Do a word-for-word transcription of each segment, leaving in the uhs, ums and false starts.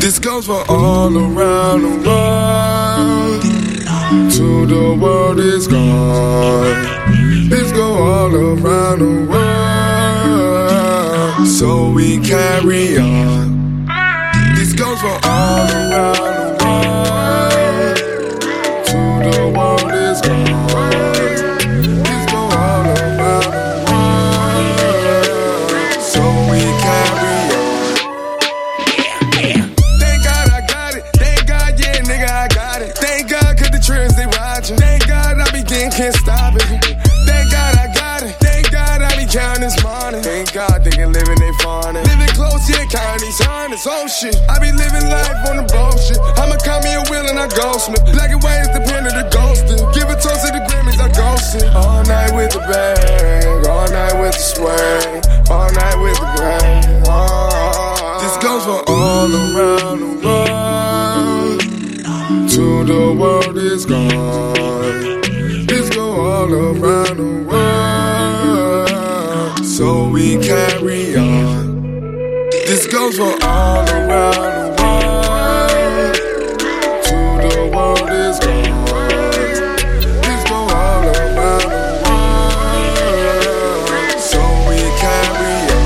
This goes for all around the world. To the world is gone. This go all around the world. So we carry on. This goes for all around the world. To the world is gone. This go all around the world. So we carry on. Thank God I got it. Thank God, yeah, nigga, I got it. Thank God, cause the trends they watching. Thank God I be getting, can't stop it. Thank God I got it. Thank God I be counting this money. Thank God they can live in they fawning. Living close, yeah, counting these hundreds. Oh shit, I be living life on the bullshit. I'ma call me a wheel and I ghostman. Black and white is the pen of the ghosting. Give a toast to the Grammys, I ghosting. All night with the bag, all night with the swag, all night with the bag. Oh. This goes for all around the world. To the world is gone. This go all around the world. So we carry on. This goes for all around the world. To the world is gone. This go all around the world. So we carry on.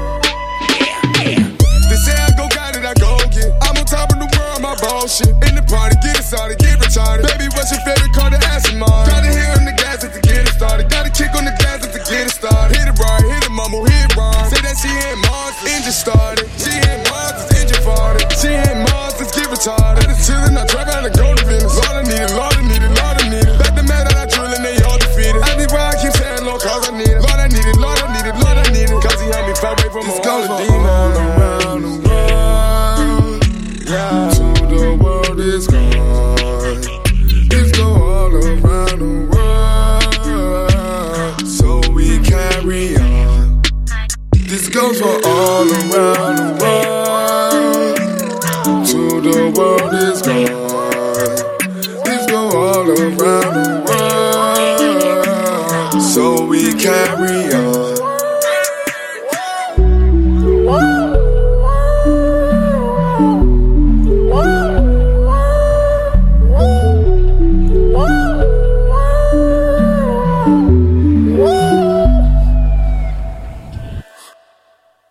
They say I go got it, I go get. I'm on top of the world, my bullshit. In the party, get it started, get retarded. Baby, what's your favorite car to ask him on? Gotta hit on the gas to get it started. Gotta kick on the gas to get it started. Hit it right, hit it mumble, hit it wrong. Say that she ain't monsters, engine started. She ain't monsters, engine farted. She ain't monsters, get retarded. I just chillin', I drive out and go to business. Lord, I need it, Lord, I need it, Lord, I need it. Back the man that I drillin', they all defeated. I be why I keep saying Lord, cause I need it. Lord, I need it, Lord, I need it, Lord, I need it. Cause he helped me fight away from all the demons. All around the world. Yeah. To the world is gone. This go all around the world. So we carry on. This goes for all around the world. To the world is gone. This go all around.